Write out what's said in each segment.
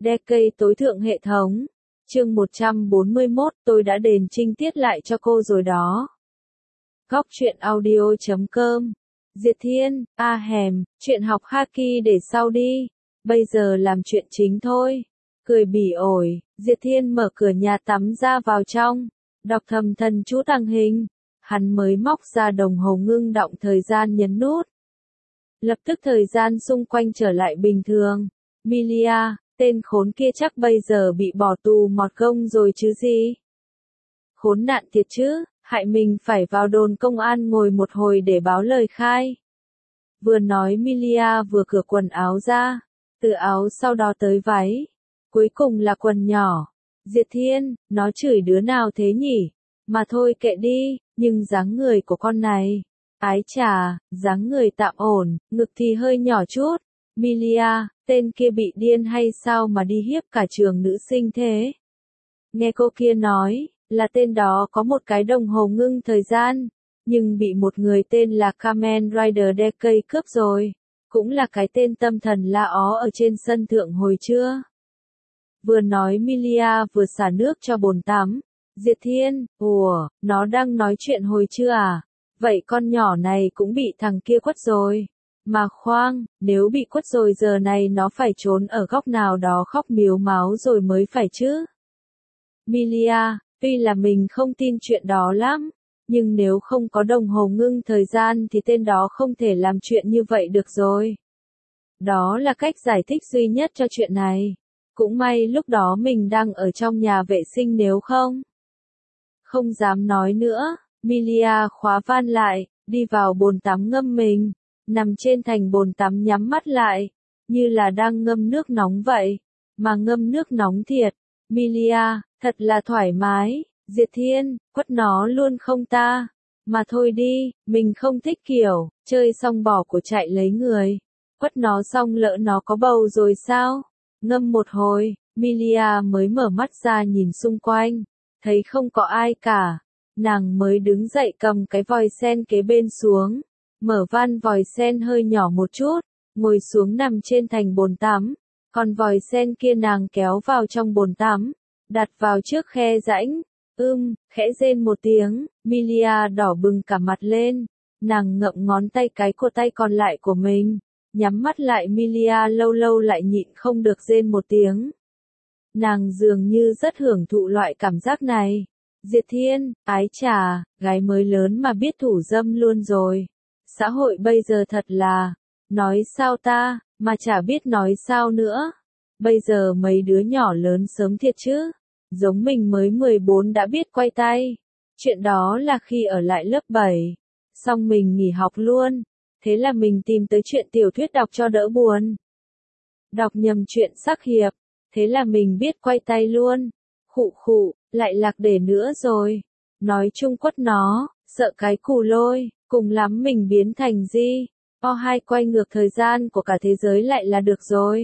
Decade tối thượng hệ thống. Chương 141, tôi đã đền trinh tiết lại cho cô rồi đó. Góc truyện audio.com. Diệt Thiên, chuyện học Haki để sau đi. Bây giờ làm chuyện chính thôi. Cười bỉ ổi, Diệt Thiên mở cửa nhà tắm ra vào trong. Đọc thầm thần chú tàng hình. Hắn mới móc ra đồng hồ ngưng động thời gian nhấn nút. Lập tức thời gian xung quanh trở lại bình thường. Milia, tên khốn kia chắc bây giờ bị bỏ tù mọt gông rồi chứ gì. Khốn nạn thiệt chứ, hại mình phải vào đồn công an ngồi một hồi để báo lời khai. Vừa nói Milia vừa cởi quần áo ra, từ áo sau đó tới váy, cuối cùng là quần nhỏ. Diệt Thiên, nó chửi đứa nào thế nhỉ? Mà thôi kệ đi, nhưng dáng người của con này, ái chà, dáng người tạm ổn, ngực thì hơi nhỏ chút. Milia, tên kia bị điên hay sao mà đi hiếp cả trường nữ sinh thế? Nghe cô kia nói, là tên đó có một cái đồng hồ ngưng thời gian, nhưng bị một người tên là Kamen Rider Decade cướp rồi. Cũng là cái tên tâm thần la ó ở trên sân thượng hồi trưa. Vừa nói Milia vừa xả nước cho bồn tắm. Diệt Thiên, nó đang nói chuyện hồi trưa à? Vậy con nhỏ này cũng bị thằng kia quất rồi. Mà khoan, nếu bị quất rồi giờ này nó phải trốn ở góc nào đó khóc miếu máu rồi mới phải chứ. Milia, tuy là mình không tin chuyện đó lắm, nhưng nếu không có đồng hồ ngưng thời gian thì tên đó không thể làm chuyện như vậy được rồi. Đó là cách giải thích duy nhất cho chuyện này. Cũng may lúc đó mình đang ở trong nhà vệ sinh nếu không. Không dám nói nữa, Milia khóa van lại, đi vào bồn tắm ngâm mình, nằm trên thành bồn tắm nhắm mắt lại, như là đang ngâm nước nóng vậy, mà ngâm nước nóng thiệt. Milia, thật là thoải mái. Diệt Thiên, quất nó luôn không ta? Mà thôi đi, mình không thích kiểu, chơi xong bỏ của chạy lấy người. Quất nó xong lỡ nó có bầu rồi sao? Ngâm một hồi, Milia mới mở mắt ra nhìn xung quanh, thấy không có ai cả. Nàng mới đứng dậy cầm cái vòi sen kế bên xuống, mở van vòi sen hơi nhỏ một chút, ngồi xuống nằm trên thành bồn tắm, còn vòi sen kia nàng kéo vào trong bồn tắm, đặt vào trước khe rãnh. Khẽ rên một tiếng, Milia đỏ bừng cả mặt lên, nàng ngậm ngón tay cái của tay còn lại của mình, nhắm mắt lại. Milia lâu lâu lại nhịn không được rên một tiếng. Nàng dường như rất hưởng thụ loại cảm giác này. Diệt Thiên, ái chà, gái mới lớn mà biết thủ dâm luôn rồi. Xã hội bây giờ thật là, nói sao ta, mà chả biết nói sao nữa. Bây giờ mấy đứa nhỏ lớn sớm thiệt chứ. Giống mình mới 14 đã biết quay tay. Chuyện đó là khi ở lại lớp 7. Xong mình nghỉ học luôn. Thế là mình tìm tới chuyện tiểu thuyết đọc cho đỡ buồn. Đọc nhầm chuyện sắc hiệp. Thế là mình biết quay tay luôn. Khụ, lại lạc đề nữa rồi. Nói chung quất nó, sợ cái cù lôi, cùng lắm mình biến thành gì. O2 quay ngược thời gian của cả thế giới lại là được rồi.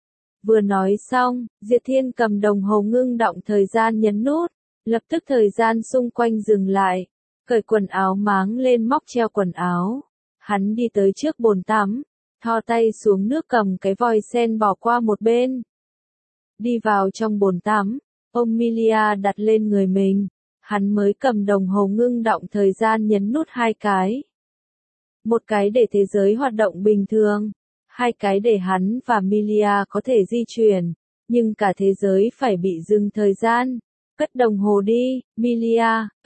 Vừa nói xong, Diệt Thiên cầm đồng hồ ngưng động thời gian nhấn nút, lập tức thời gian xung quanh dừng lại, cởi quần áo máng lên móc treo quần áo. Hắn đi tới trước bồn tắm, thò tay xuống nước cầm cái vòi sen bỏ qua một bên. Đi vào trong bồn tắm, ôm Milia đặt lên người mình, hắn mới cầm đồng hồ ngưng động thời gian nhấn nút 2 cái. Một cái để thế giới hoạt động bình thường. 2 cái để hắn và Milia có thể di chuyển, nhưng cả thế giới phải bị dừng thời gian. Cất đồng hồ đi, Milia.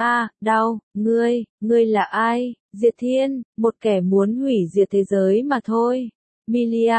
Đau, ngươi là ai? Diệt Thiên, một kẻ muốn hủy diệt thế giới mà thôi. Milia,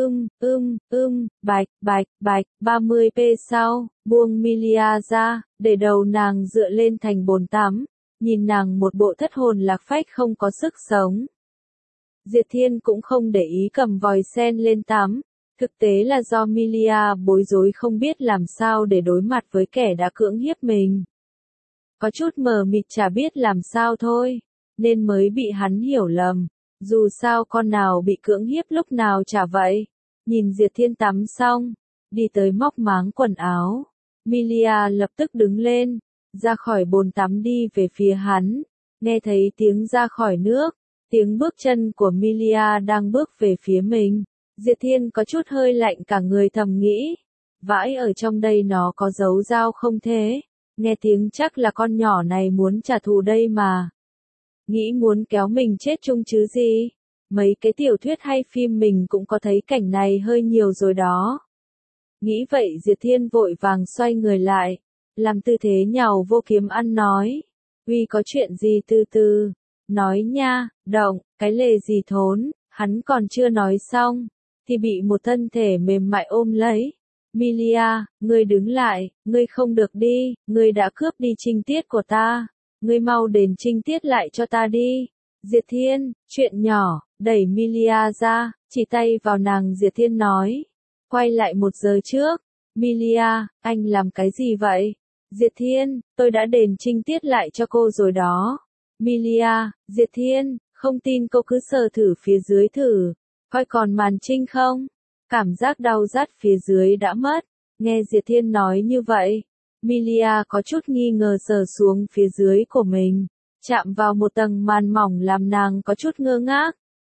bạch, 30p sau, buông Milia ra, để đầu nàng dựa lên thành bồn tắm, nhìn nàng một bộ thất hồn lạc phách không có sức sống. Diệt Thiên cũng không để ý cầm vòi sen lên tắm, thực tế là do Milia bối rối không biết làm sao để đối mặt với kẻ đã cưỡng hiếp mình. Có chút mờ mịt chả biết làm sao thôi, nên mới bị hắn hiểu lầm, dù sao con nào bị cưỡng hiếp lúc nào chả vậy. Nhìn Diệt Thiên tắm xong, đi tới móc máng quần áo, Milia lập tức đứng lên, ra khỏi bồn tắm đi về phía hắn, nghe thấy tiếng ra khỏi nước. Tiếng bước chân của Milia đang bước về phía mình. Diệt Thiên có chút hơi lạnh cả người thầm nghĩ. Vãi ở trong đây nó có giấu dao không thế? Nghe tiếng chắc là con nhỏ này muốn trả thù đây mà. Nghĩ muốn kéo mình chết chung chứ gì? Mấy cái tiểu thuyết hay phim mình cũng có thấy cảnh này hơi nhiều rồi đó. Nghĩ vậy Diệp Thiên vội vàng xoay người lại, làm tư thế nhàu vô kiếm ăn nói. Uy có chuyện gì từ từ, nói nha, động, cái lề gì thốn, hắn còn chưa nói xong, thì bị một thân thể mềm mại ôm lấy. Milia, ngươi đứng lại, ngươi không được đi, ngươi đã cướp đi trinh tiết của ta, ngươi mau đền trinh tiết lại cho ta đi. Diệp Thiên, chuyện nhỏ, đẩy Milia ra, chỉ tay vào nàng Diệp Thiên nói. Quay lại 1 giờ trước. Milia, anh làm cái gì vậy? Diệp Thiên, tôi đã đền trinh tiết lại cho cô rồi đó. Milia, Diệp Thiên, không tin cô cứ sờ thử phía dưới thử, coi còn màn trinh không? Cảm giác đau rát phía dưới đã mất. Nghe Diệp Thiên nói như vậy, Milia có chút nghi ngờ sờ xuống phía dưới của mình, chạm vào một tầng màn mỏng làm nàng có chút ngơ ngác.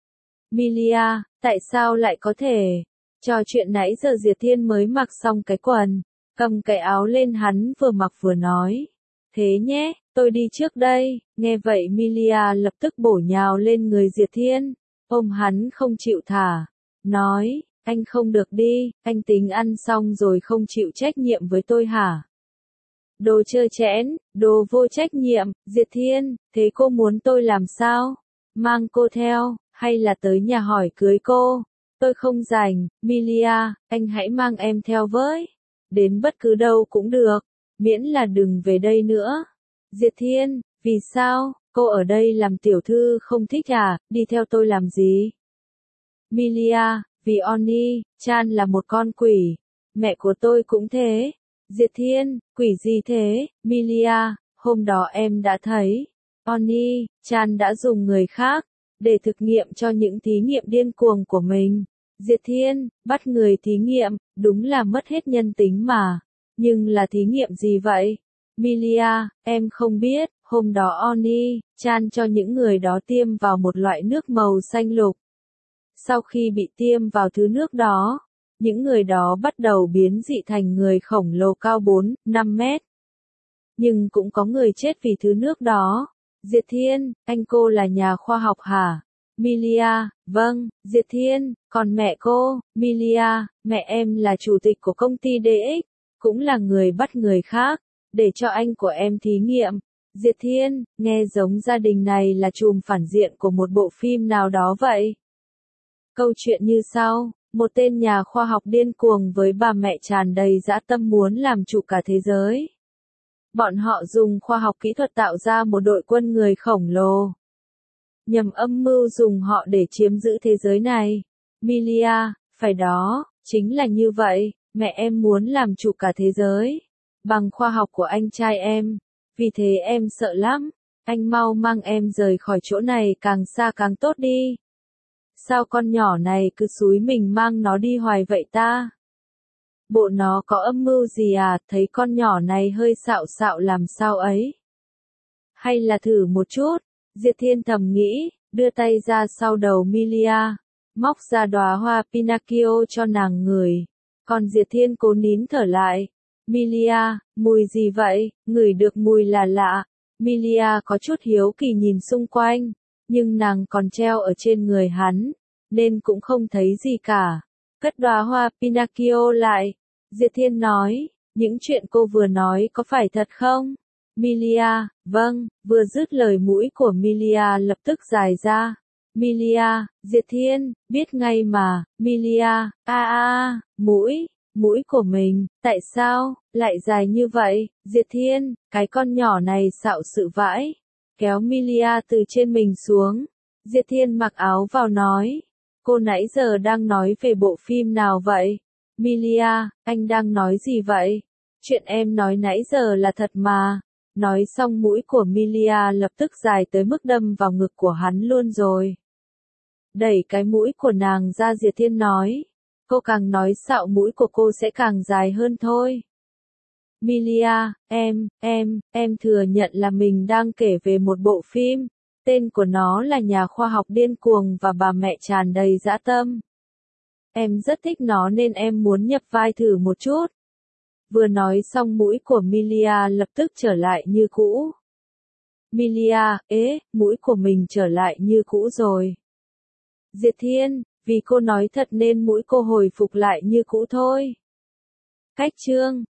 Milia, tại sao lại có thể? Trò chuyện nãy giờ Diệp Thiên mới mặc xong cái quần, cầm cái áo lên hắn vừa mặc vừa nói. Thế nhé, tôi đi trước đây. Nghe vậy Milia lập tức bổ nhào lên người Diệp Thiên, ôm hắn không chịu thả, nói, anh không được đi, anh tính ăn xong rồi không chịu trách nhiệm với tôi hả? Đồ trơ trẽn, đồ vô trách nhiệm. Diệp Thiên, thế cô muốn tôi làm sao? Mang cô theo, hay là tới nhà hỏi cưới cô? Tôi không rảnh. Milia, anh hãy mang em theo với. Đến bất cứ đâu cũng được, miễn là đừng về đây nữa. Diệp Thiên, vì sao? Cô ở đây làm tiểu thư không thích à? Đi theo tôi làm gì? Milia, vì Oni, Chan là một con quỷ. Mẹ của tôi cũng thế. Diệp Thiên, quỷ gì thế? Milia, hôm đó em đã thấy. Oni, Chan đã dùng người khác để thực nghiệm cho những thí nghiệm điên cuồng của mình. Diệp Thiên, bắt người thí nghiệm, đúng là mất hết nhân tính mà. Nhưng là thí nghiệm gì vậy? Milia, em không biết, hôm đó Oni, Chan cho những người đó tiêm vào một loại nước màu xanh lục. Sau khi bị tiêm vào thứ nước đó, những người đó bắt đầu biến dị thành người khổng lồ cao 4, 5 mét. Nhưng cũng có người chết vì thứ nước đó. Diệp Thiên, anh cô là nhà khoa học hả? Milia, vâng. Diệp Thiên, còn mẹ cô? Milia, mẹ em là chủ tịch của công ty DX, cũng là người bắt người khác, để cho anh của em thí nghiệm. Diệp Thiên, nghe giống gia đình này là chùm phản diện của một bộ phim nào đó vậy. Câu chuyện như sau, một tên nhà khoa học điên cuồng với bà mẹ tràn đầy dã tâm muốn làm chủ cả thế giới. Bọn họ dùng khoa học kỹ thuật tạo ra một đội quân người khổng lồ, nhằm âm mưu dùng họ để chiếm giữ thế giới này. Milia, phải đó, chính là như vậy, mẹ em muốn làm chủ cả thế giới, bằng khoa học của anh trai em, vì thế em sợ lắm, anh mau mang em rời khỏi chỗ này càng xa càng tốt đi. Sao con nhỏ này cứ xúi mình mang nó đi hoài vậy ta? Bộ nó có âm mưu gì à, thấy con nhỏ này hơi xạo xạo làm sao ấy? Hay là thử một chút? Diệp Thiên thầm nghĩ, đưa tay ra sau đầu Milia, móc ra đóa hoa Pinocchio cho nàng ngửi. Còn Diệp Thiên cố nín thở lại. Milia, mùi gì vậy? Ngửi được mùi là lạ. Milia có chút hiếu kỳ nhìn xung quanh, nhưng nàng còn treo ở trên người hắn, nên cũng không thấy gì cả. Cất đóa hoa Pinocchio lại. Diệp Thiên nói, những chuyện cô vừa nói có phải thật không? Milia, vâng. Vừa dứt lời mũi của Milia lập tức dài ra. Milia, Diệp Thiên, biết ngay mà. Milia, mũi của mình, tại sao lại dài như vậy? Diệp Thiên, cái con nhỏ này xạo sự vãi. Kéo Milia từ trên mình xuống. Diệp Thiên mặc áo vào nói, cô nãy giờ đang nói về bộ phim nào vậy? Milia, anh đang nói gì vậy? Chuyện em nói nãy giờ là thật mà. Nói xong mũi của Milia lập tức dài tới mức đâm vào ngực của hắn luôn rồi. Đẩy cái mũi của nàng ra Diệp Thiên nói, cô càng nói xạo mũi của cô sẽ càng dài hơn thôi. Milia, em thừa nhận là mình đang kể về một bộ phim, tên của nó là Nhà khoa học điên cuồng và bà mẹ tràn đầy dã tâm. Em rất thích nó nên em muốn nhập vai thử một chút. Vừa nói xong mũi của Milia lập tức trở lại như cũ. Milia, mũi của mình trở lại như cũ rồi. Diệt Thiên, vì cô nói thật nên mũi cô hồi phục lại như cũ thôi. Cách chương